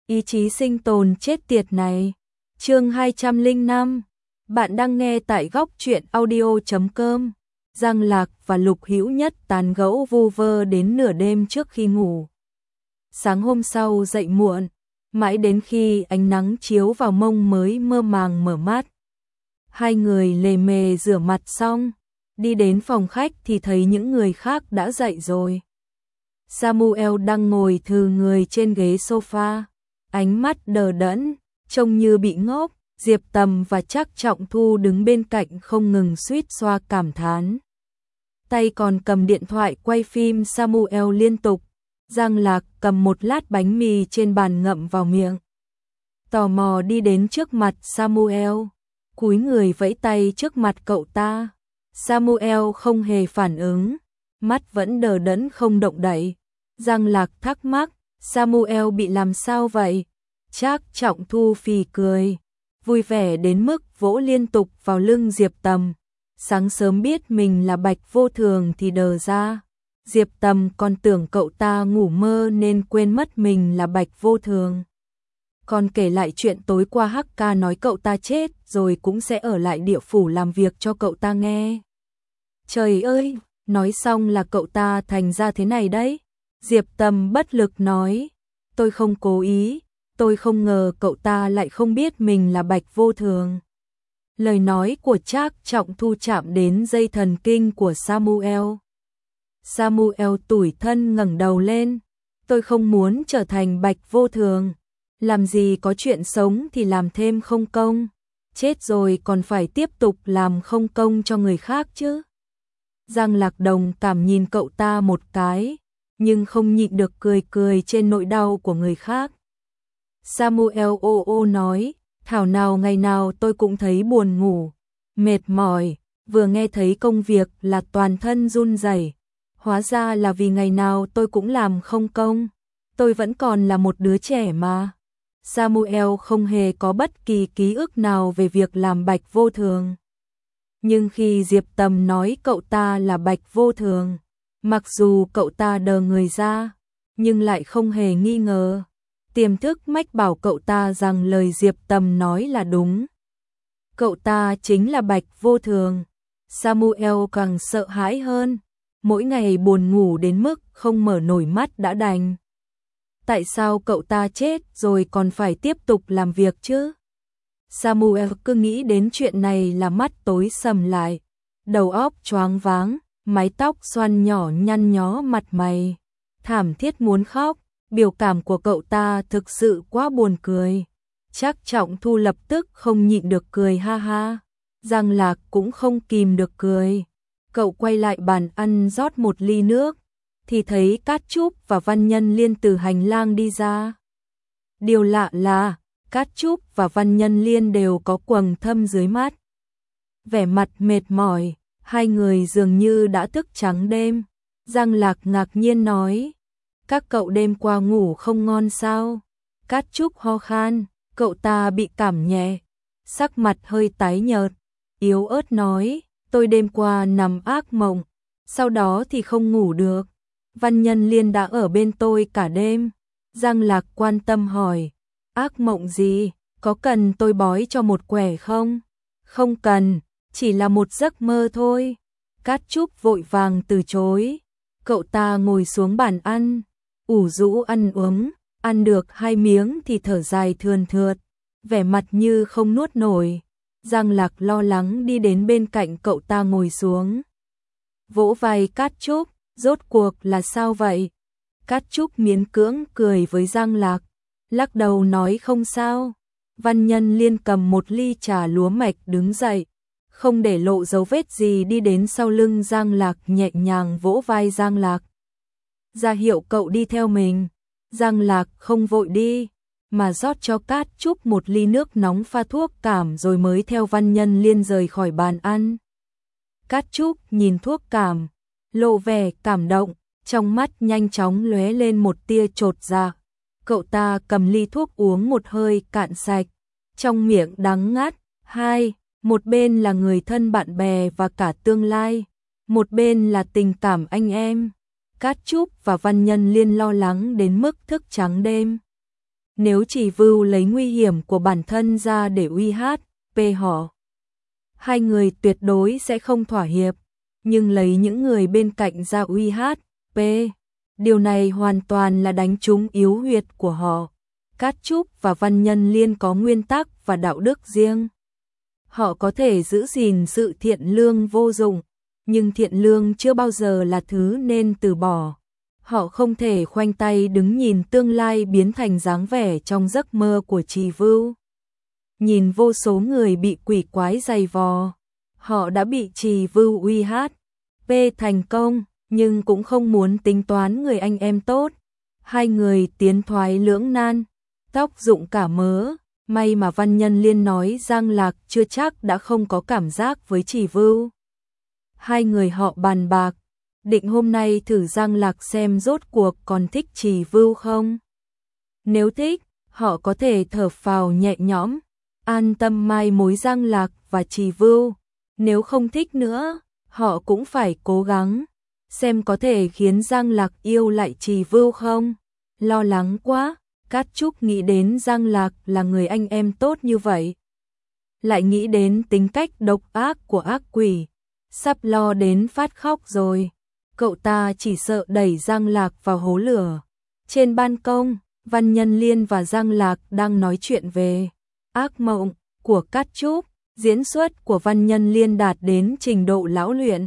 Ý chí sinh tồn chết tiệt này. Chương 205. Bạn đang nghe tại góc truyện audio.com. Giang Lạc và Lục Hữu Nhất tán gẫu vu vơ đến nửa đêm trước khi ngủ. Sáng hôm sau dậy muộn, mãi đến khi ánh nắng chiếu vào mông mới mơ màng mở mắt. Hai người lề mề rửa mặt xong, đi đến phòng khách thì thấy những người khác đã dậy rồi. Samuel đang ngồi thừ người trên ghế sofa, ánh mắt đờ đẫn, trông như bị ngốc. Diệp Tầm và Trác Trọng Thu đứng bên cạnh không ngừng suýt xoa cảm thán. Tay còn cầm điện thoại quay phim Samuel liên tục. Giang Lạc cầm một lát bánh mì trên bàn ngậm vào miệng. Tò mò đi đến trước mặt Samuel, cúi người vẫy tay trước mặt cậu ta. Samuel không hề phản ứng, mắt vẫn đờ đẫn không động đậy. Giang Lạc thắc mắc, Samuel bị làm sao vậy? Trác Trọng Thu phì cười, vui vẻ đến mức vỗ liên tục vào lưng Diệp Tầm. Sáng sớm biết mình là Bạch Vô Thường thì đờ ra. Diệp Tầm còn tưởng cậu ta ngủ mơ nên quên mất mình là Bạch Vô Thường. Còn kể lại chuyện tối qua Hắc Ca nói cậu ta chết rồi cũng sẽ ở lại địa phủ làm việc cho cậu ta nghe. Trời ơi, nói xong là cậu ta thành ra thế này đấy. Diệp Tầm bất lực nói, tôi không cố ý, tôi không ngờ cậu ta lại không biết mình là Bạch Vô Thường. Lời nói của Trác Trọng Thu chạm đến dây thần kinh của Samuel. Samuel tủi thân ngẩng đầu lên, tôi không muốn trở thành Bạch Vô Thường. Làm gì có chuyện sống thì làm thêm không công, chết rồi còn phải tiếp tục làm không công cho người khác chứ. Giang Lạc đồng cảm nhìn cậu ta một cái, nhưng không nhịn được cười cười trên nỗi đau của người khác. Samuel ô nói, thảo nào ngày nào tôi cũng thấy buồn ngủ, mệt mỏi, vừa nghe thấy công việc là toàn thân run rẩy. Hóa ra là vì ngày nào tôi cũng làm không công, tôi vẫn còn là một đứa trẻ mà. Samuel không hề có bất kỳ ký ức nào về việc làm Bạch Vô Thường. Nhưng khi Diệp Tầm nói cậu ta là Bạch Vô Thường, mặc dù cậu ta đờ người ra, nhưng lại không hề nghi ngờ. Tiềm thức mách bảo cậu ta rằng lời Diệp Tầm nói là đúng. Cậu ta chính là Bạch Vô Thường. Samuel càng sợ hãi hơn, mỗi ngày buồn ngủ đến mức không mở nổi mắt đã đành. Tại sao cậu ta chết rồi còn phải tiếp tục làm việc chứ? Samuel cứ nghĩ đến chuyện này là mắt tối sầm lại, đầu óc choáng váng, mái tóc xoăn nhỏ nhăn nhó mặt mày, thảm thiết muốn khóc. Biểu cảm của cậu ta thực sự quá buồn cười. Trác Trọng Thu lập tức không nhịn được cười ha ha. Giang Lạc cũng không kìm được cười. Cậu quay lại bàn ăn rót một ly nước, thì thấy Cát Trúc và Văn Nhân Liên từ hành lang đi ra. Điều lạ là, Cát Trúc và Văn Nhân Liên đều có quầng thâm dưới mắt. Vẻ mặt mệt mỏi, hai người dường như đã thức trắng đêm. Giang Lạc ngạc nhiên nói, các cậu đêm qua ngủ không ngon sao? Cát Trúc ho khan, cậu ta bị cảm nhẹ, sắc mặt hơi tái nhợt, yếu ớt nói, tôi đêm qua nằm ác mộng, sau đó thì không ngủ được. Văn Nhân Liên đã ở bên tôi cả đêm. Giang Lạc quan tâm hỏi, ác mộng gì, có cần tôi bói cho một quẻ không? Không cần, chỉ là một giấc mơ thôi. Cát Trúc vội vàng từ chối. Cậu ta ngồi xuống bàn ăn, ủ rũ ăn uống, ăn được 2 miếng thì thở dài thườn thượt, vẻ mặt như không nuốt nổi. Giang Lạc lo lắng đi đến bên cạnh cậu ta ngồi xuống, vỗ vai Cát Trúc, rốt cuộc là sao vậy? Cát Trúc miễn cưỡng cười với Giang Lạc, lắc đầu nói không sao. Văn Nhân Liên cầm một ly trà lúa mạch đứng dậy, không để lộ dấu vết gì đi đến sau lưng Giang Lạc, nhẹ nhàng vỗ vai Giang Lạc, ra hiệu cậu đi theo mình. Giang Lạc không vội đi, mà rót cho Cát Trúc một ly nước nóng pha thuốc cảm rồi mới theo Văn Nhân Liên rời khỏi bàn ăn. Cát Trúc nhìn thuốc cảm, lộ vẻ cảm động, trong mắt nhanh chóng lóe lên một tia chột dạ. Cậu ta cầm ly thuốc uống một hơi cạn sạch, trong miệng đắng ngắt. Một bên là người thân bạn bè và cả tương lai, một bên là tình cảm anh em. Cát Trúc và Văn Nhân Liên lo lắng đến mức thức trắng đêm. Nếu Trì Vưu lấy nguy hiểm của bản thân ra để uy hát, họ, hai người tuyệt đối sẽ không thỏa hiệp, nhưng lấy những người bên cạnh ra uy hát, điều này hoàn toàn là đánh trúng yếu huyệt của họ. Cát Trúc và Văn Nhân Liên có nguyên tắc và đạo đức riêng. Họ có thể giữ gìn sự thiện lương vô dụng, nhưng thiện lương chưa bao giờ là thứ nên từ bỏ. Họ không thể khoanh tay đứng nhìn tương lai biến thành dáng vẻ trong giấc mơ của Trì Vưu. Nhìn vô số người bị quỷ quái giày vò, họ đã bị Trì Vưu uy hát, thành công, nhưng cũng không muốn tính toán người anh em tốt. Hai người tiến thoái lưỡng nan, tóc rụng cả mớ, may mà Văn Nhân Liên nói Giang Lạc chưa chắc đã không có cảm giác với Trì Vưu. Hai người họ bàn bạc, định hôm nay thử Giang Lạc xem rốt cuộc còn thích Trì Vưu không. Nếu thích, họ có thể thở phào nhẹ nhõm, an tâm mai mối Giang Lạc và Trì Vưu. Nếu không thích nữa, họ cũng phải cố gắng, xem có thể khiến Giang Lạc yêu lại Trì Vưu không. Lo lắng quá, Cát Trúc nghĩ đến Giang Lạc là người anh em tốt như vậy, lại nghĩ đến tính cách độc ác của ác quỷ, sắp lo đến phát khóc rồi. Cậu ta chỉ sợ đẩy Giang Lạc vào hố lửa. Trên ban công, Văn Nhân Liên và Giang Lạc đang nói chuyện về ác mộng của Cát Trúc. Diễn xuất của Văn Nhân Liên đạt đến trình độ lão luyện.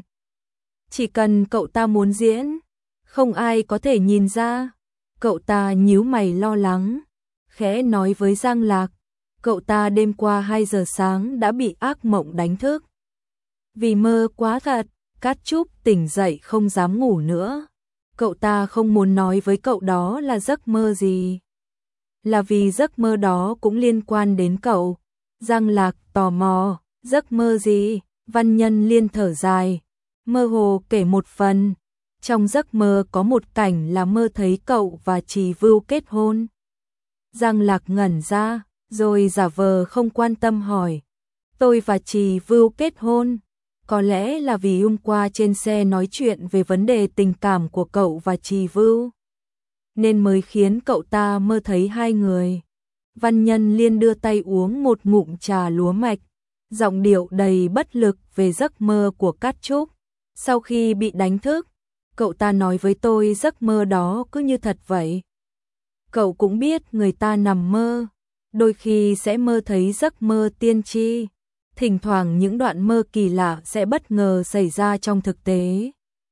Chỉ cần cậu ta muốn diễn, không ai có thể nhìn ra. Cậu ta nhíu mày lo lắng, khẽ nói với Giang Lạc, cậu ta đêm qua 2 giờ sáng đã bị ác mộng đánh thức. Vì mơ quá thật, Cát Trúc tỉnh dậy không dám ngủ nữa. Cậu ta không muốn nói với cậu đó là giấc mơ gì, là vì giấc mơ đó cũng liên quan đến cậu. Giang Lạc tò mò, giấc mơ gì? Văn Nhân Liên thở dài, mơ hồ kể một phần. Trong giấc mơ có một cảnh là mơ thấy cậu và Trì Vưu kết hôn. Giang Lạc ngẩn ra, rồi giả vờ không quan tâm hỏi, tôi và Trì Vưu kết hôn? Có lẽ là vì hôm qua trên xe nói chuyện về vấn đề tình cảm của cậu và Trì Vưu, nên mới khiến cậu ta mơ thấy hai người. Văn Nhân Liên đưa tay uống một ngụm trà lúa mạch, giọng điệu đầy bất lực về giấc mơ của Cát Trúc. Sau khi bị đánh thức, cậu ta nói với tôi giấc mơ đó cứ như thật vậy. Cậu cũng biết người ta nằm mơ, đôi khi sẽ mơ thấy giấc mơ tiên tri. Thỉnh thoảng những đoạn mơ kỳ lạ sẽ bất ngờ xảy ra trong thực tế.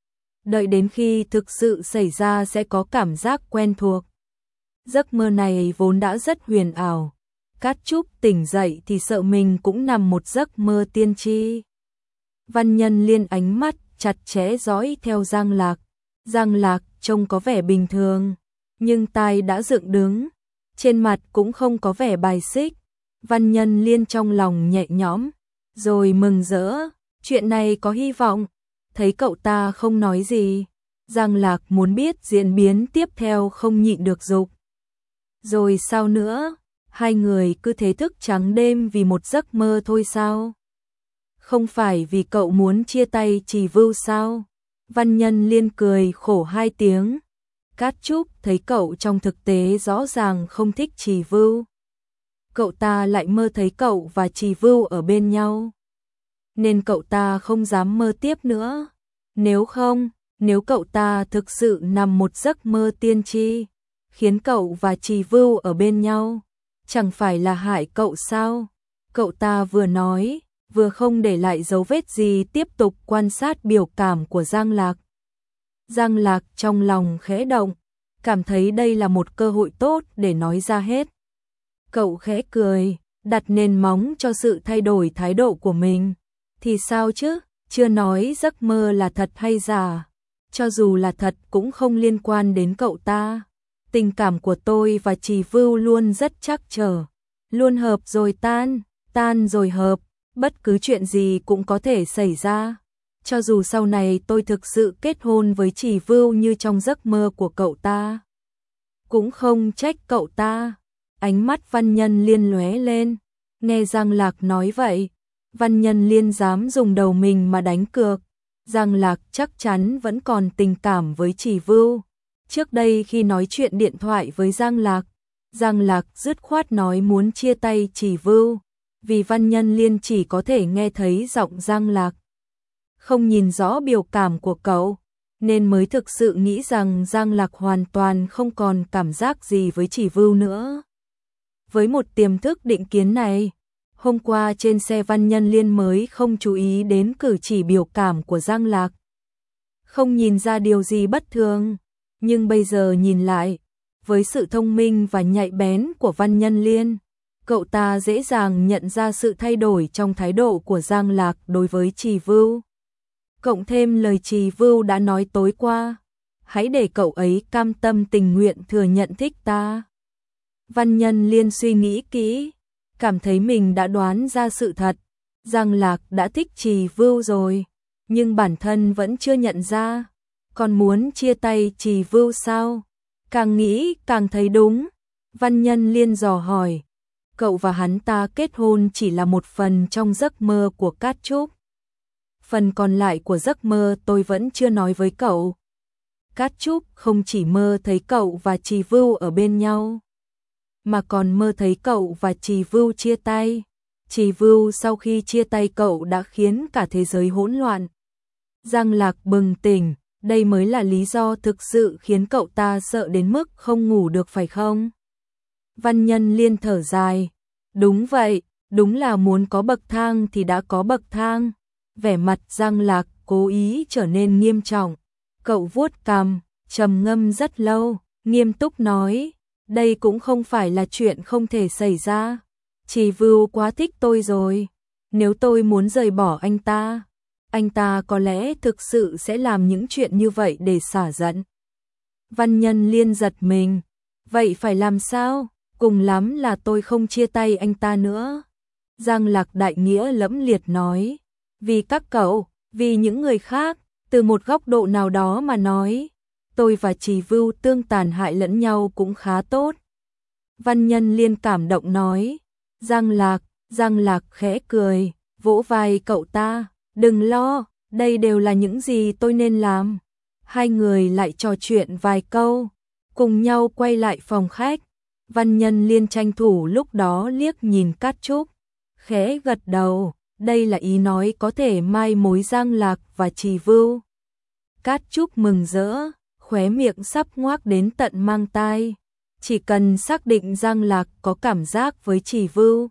Đợi đến khi thực sự xảy ra sẽ có cảm giác quen thuộc. Giấc mơ này vốn đã rất huyền ảo. Cát Trúc tỉnh dậy thì sợ mình cũng nằm một giấc mơ tiên tri. Văn Nhân Liên ánh mắt chặt chẽ dõi theo Giang Lạc. Giang Lạc trông có vẻ bình thường, nhưng tai đã dựng đứng, trên mặt cũng không có vẻ bài xích. Văn Nhân Liên trong lòng nhẹ nhõm, rồi mừng rỡ, chuyện này có hy vọng. Thấy cậu ta không nói gì, Giang Lạc muốn biết diễn biến tiếp theo không nhịn được dục. Rồi sao nữa? Hai người cứ thế thức trắng đêm vì một giấc mơ thôi sao? Không phải vì cậu muốn chia tay Trì Vưu sao? Văn Nhân Liên cười khổ 2 tiếng. Cát Trúc thấy cậu trong thực tế rõ ràng không thích Trì Vưu. Cậu ta lại mơ thấy cậu và Trì Vưu ở bên nhau, nên cậu ta không dám mơ tiếp nữa. Nếu cậu ta thực sự nằm một giấc mơ tiên tri, khiến cậu và Trì Vưu ở bên nhau, chẳng phải là hại cậu sao? Cậu ta vừa nói, vừa không để lại dấu vết gì, tiếp tục quan sát biểu cảm của Giang Lạc. Giang Lạc trong lòng khẽ động, cảm thấy đây là một cơ hội tốt để nói ra hết. Cậu khẽ cười, đặt nền móng cho sự thay đổi thái độ của mình. Thì sao chứ, chưa nói giấc mơ là thật hay giả. Cho dù là thật cũng không liên quan đến cậu ta. Tình cảm của tôi và Trì Vưu luôn rất trắc trở, luôn hợp rồi tan, tan rồi hợp, bất cứ chuyện gì cũng có thể xảy ra. Cho dù sau này tôi thực sự kết hôn với Trì Vưu như trong giấc mơ của cậu ta, cũng không trách cậu ta. Ánh mắt Văn Nhân Liên lóe lên, nghe Giang Lạc nói vậy, Văn Nhân Liên dám dùng đầu mình mà đánh cược. Giang Lạc chắc chắn vẫn còn tình cảm với Trì Vưu. Trước đây khi nói chuyện điện thoại với Giang Lạc, Giang Lạc dứt khoát nói muốn chia tay Trì Vưu, vì Văn Nhân Liên chỉ có thể nghe thấy giọng Giang Lạc, không nhìn rõ biểu cảm của cậu, nên mới thực sự nghĩ rằng Giang Lạc hoàn toàn không còn cảm giác gì với Trì Vưu nữa. Với một tiềm thức định kiến này, hôm qua trên xe Văn Nhân Liên mới không chú ý đến cử chỉ biểu cảm của Giang Lạc, không nhìn ra điều gì bất thường, nhưng bây giờ nhìn lại, với sự thông minh và nhạy bén của Văn Nhân Liên, cậu ta dễ dàng nhận ra sự thay đổi trong thái độ của Giang Lạc đối với Trì Vưu. Cộng thêm lời Trì Vưu đã nói tối qua, hãy để cậu ấy cam tâm tình nguyện thừa nhận thích ta. Văn Nhân Liên suy nghĩ kỹ, cảm thấy mình đã đoán ra sự thật, Giang Lạc đã thích Trì Vưu rồi, nhưng bản thân vẫn chưa nhận ra, còn muốn chia tay Trì Vưu sao? Càng nghĩ càng thấy đúng. Văn Nhân Liên dò hỏi, cậu và hắn ta kết hôn chỉ là một phần trong giấc mơ của Cát Trúc. Phần còn lại của giấc mơ tôi vẫn chưa nói với cậu. Cát Trúc không chỉ mơ thấy cậu và Trì Vưu ở bên nhau, mà còn mơ thấy cậu và Trì Vưu chia tay. Trì Vưu sau khi chia tay cậu đã khiến cả thế giới hỗn loạn. Giang Lạc bừng tỉnh, đây mới là lý do thực sự khiến cậu ta sợ đến mức không ngủ được phải không? Văn Nhân Liên thở dài, đúng vậy, đúng là muốn có bậc thang thì đã có bậc thang. Vẻ mặt Giang Lạc cố ý trở nên nghiêm trọng, cậu vuốt cằm, trầm ngâm rất lâu, nghiêm túc nói, đây cũng không phải là chuyện không thể xảy ra. Trì Vưu quá thích tôi rồi, nếu tôi muốn rời bỏ anh ta có lẽ thực sự sẽ làm những chuyện như vậy để xả giận. Văn Nhân Liên giật mình, vậy phải làm sao? Cùng lắm là tôi không chia tay anh ta nữa. Giang Lạc đại nghĩa lẫm liệt nói, vì các cậu, vì những người khác, từ một góc độ nào đó mà nói, tôi và Trì Vưu tương tàn hại lẫn nhau cũng khá tốt. Văn Nhân Liên cảm động nói, Giang Lạc khẽ cười, vỗ vai cậu ta, đừng lo, đây đều là những gì tôi nên làm. Hai người lại trò chuyện vài câu, cùng nhau quay lại phòng khách. Văn Nhân Liên tranh thủ lúc đó liếc nhìn Cát Trúc, khẽ gật đầu, đây là ý nói có thể mai mối Giang Lạc và Trì Vưu. Cát Trúc mừng rỡ, khóe miệng sắp ngoác đến tận mang tai, chỉ cần xác định Giang Lạc có cảm giác với Trì Vưu,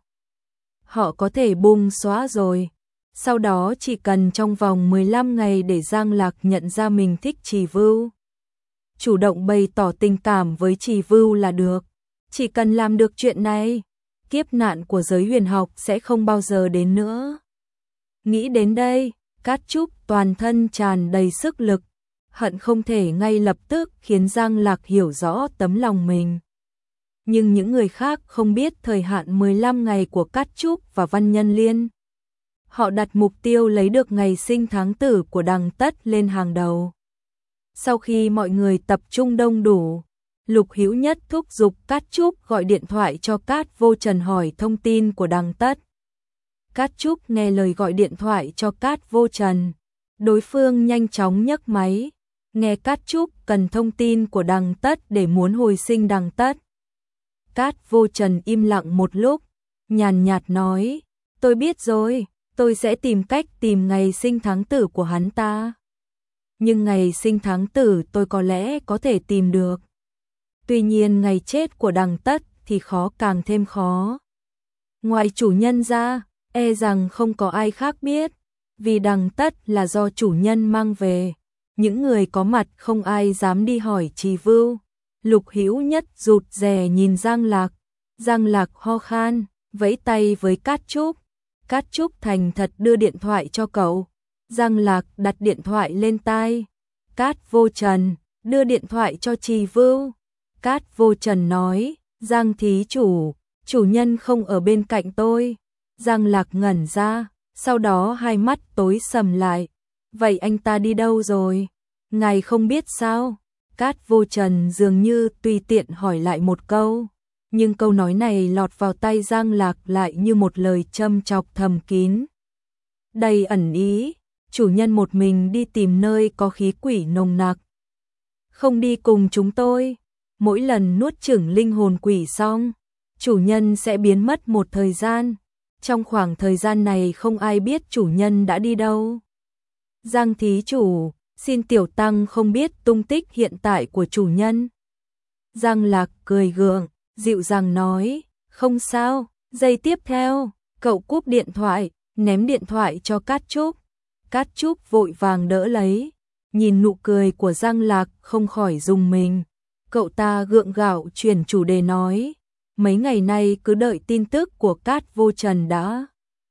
họ có thể buông xóa rồi. Sau đó chỉ cần trong vòng 15 ngày để Giang Lạc nhận ra mình thích Trì Vưu, chủ động bày tỏ tình cảm với Trì Vưu là được. Chỉ cần làm được chuyện này, kiếp nạn của giới huyền học sẽ không bao giờ đến nữa. Nghĩ đến đây, Cát Trúc toàn thân tràn đầy sức lực, hận không thể ngay lập tức khiến Giang Lạc hiểu rõ tấm lòng mình. Nhưng những người khác không biết thời hạn 15 ngày của Cát Trúc và Văn Nhân Liên. Họ đặt mục tiêu lấy được ngày sinh tháng tử của Đằng Tất lên hàng đầu. Sau khi mọi người tập trung đông đủ, Lục Hữu Nhất thúc giục Cát Trúc gọi điện thoại cho Cát Vô Trần hỏi thông tin của Đằng Tất. Cát Trúc nghe lời gọi điện thoại cho Cát Vô Trần. Đối phương nhanh chóng nhấc máy, nghe Cát Trúc cần thông tin của Đằng Tất để muốn hồi sinh Đằng Tất. Cát Vô Trần im lặng một lúc, nhàn nhạt nói, tôi biết rồi, tôi sẽ tìm cách tìm ngày sinh tháng tử của hắn ta. Nhưng ngày sinh tháng tử tôi có lẽ có thể tìm được. Tuy nhiên ngày chết của Đằng Tất thì khó càng thêm khó. Ngoài chủ nhân ra, e rằng không có ai khác biết, vì Đằng Tất là do chủ nhân mang về. Những người có mặt không ai dám đi hỏi Trì Vưu. Lục Hữu Nhất rụt rè nhìn Giang Lạc. Giang Lạc ho khan, vẫy tay với Cát Trúc. Cát Trúc thành thật đưa điện thoại cho cậu. Giang Lạc đặt điện thoại lên tai. Cát Vô Trần, đưa điện thoại cho Trì Vưu. Cát Vô Trần nói, Giang thí chủ, chủ nhân không ở bên cạnh tôi. Giang Lạc ngẩn ra, sau đó hai mắt tối sầm lại. Vậy anh ta đi đâu rồi? Ngài không biết sao? Cát Vô Trần dường như tùy tiện hỏi lại một câu. Nhưng câu nói này lọt vào tay Giang Lạc lại như một lời châm chọc thầm kín. Đầy ẩn ý, chủ nhân một mình đi tìm nơi có khí quỷ nồng nặc. Không đi cùng chúng tôi. mỗi lần nuốt chửng linh hồn quỷ xong, chủ nhân sẽ biến mất một thời gian. Trong khoảng thời gian này không ai biết chủ nhân đã đi đâu. Giang thí chủ, xin tiểu tăng không biết tung tích hiện tại của chủ nhân. Giang Lạc cười gượng, dịu dàng nói, không sao. Giây tiếp theo, cậu cúp điện thoại, ném điện thoại cho Cát Trúc. Cát Trúc vội vàng đỡ lấy, nhìn nụ cười của Giang Lạc không khỏi rùng mình. Cậu ta gượng gạo chuyển chủ đề nói, mấy ngày nay cứ đợi tin tức của Cát Vô Trần đã.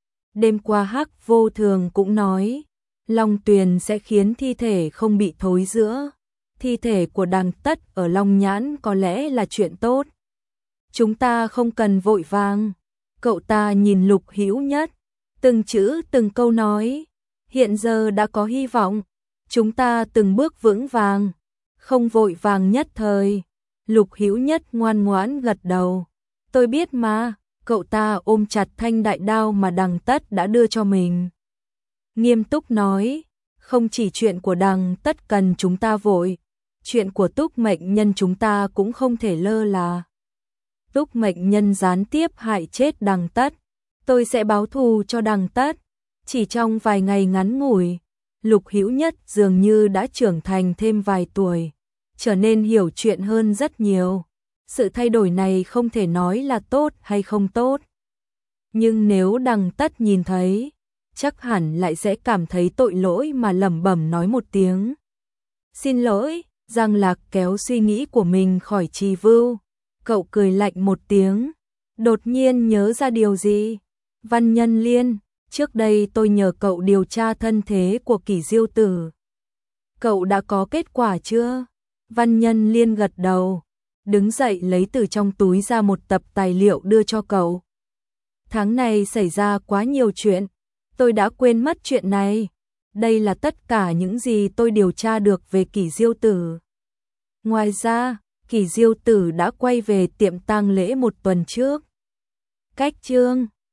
Đêm qua Hắc Vô Thường cũng nói, Long Tuyền sẽ khiến thi thể không bị thối rữa. Thi thể của Đằng Tất ở Long Nhãn có lẽ là chuyện tốt. Chúng ta không cần vội vàng. Cậu ta nhìn Lục Hữu Nhất, từng chữ từng câu nói, hiện giờ đã có hy vọng, chúng ta từng bước vững vàng, không vội vàng nhất thời. Lục Hữu Nhất ngoan ngoãn gật đầu. Tôi biết mà. Cậu ta ôm chặt thanh đại đao mà Đằng Tất đã đưa cho mình, nghiêm túc nói, không chỉ chuyện của Đằng Tất cần chúng ta vội, chuyện của Túc Mệnh Nhân chúng ta cũng không thể lơ là. Túc Mệnh Nhân gián tiếp hại chết Đằng Tất, tôi sẽ báo thù cho Đằng Tất. Chỉ trong vài ngày ngắn ngủi, Lục Hữu Nhất dường như đã trưởng thành thêm vài tuổi, trở nên hiểu chuyện hơn rất nhiều. Sự thay đổi này không thể nói là tốt hay không tốt. Nhưng nếu Đằng Tất nhìn thấy, chắc hẳn lại sẽ cảm thấy tội lỗi mà lẩm bẩm nói một tiếng. Xin lỗi. Giang Lạc kéo suy nghĩ của mình khỏi trì vưu. Cậu cười lạnh một tiếng, đột nhiên nhớ ra điều gì. Văn Nhân Liên, trước đây tôi nhờ cậu điều tra thân thế của Kỷ Diêu Tử. Cậu đã có kết quả chưa? Văn Nhân Liên gật đầu, đứng dậy lấy từ trong túi ra một tập tài liệu đưa cho cậu. Tháng này xảy ra quá nhiều chuyện, tôi đã quên mất chuyện này. Đây là tất cả những gì tôi điều tra được về Kỷ Diêu Tử. Ngoài ra, Kỷ Diêu Tử đã quay về tiệm tang lễ một tuần trước. Cách chương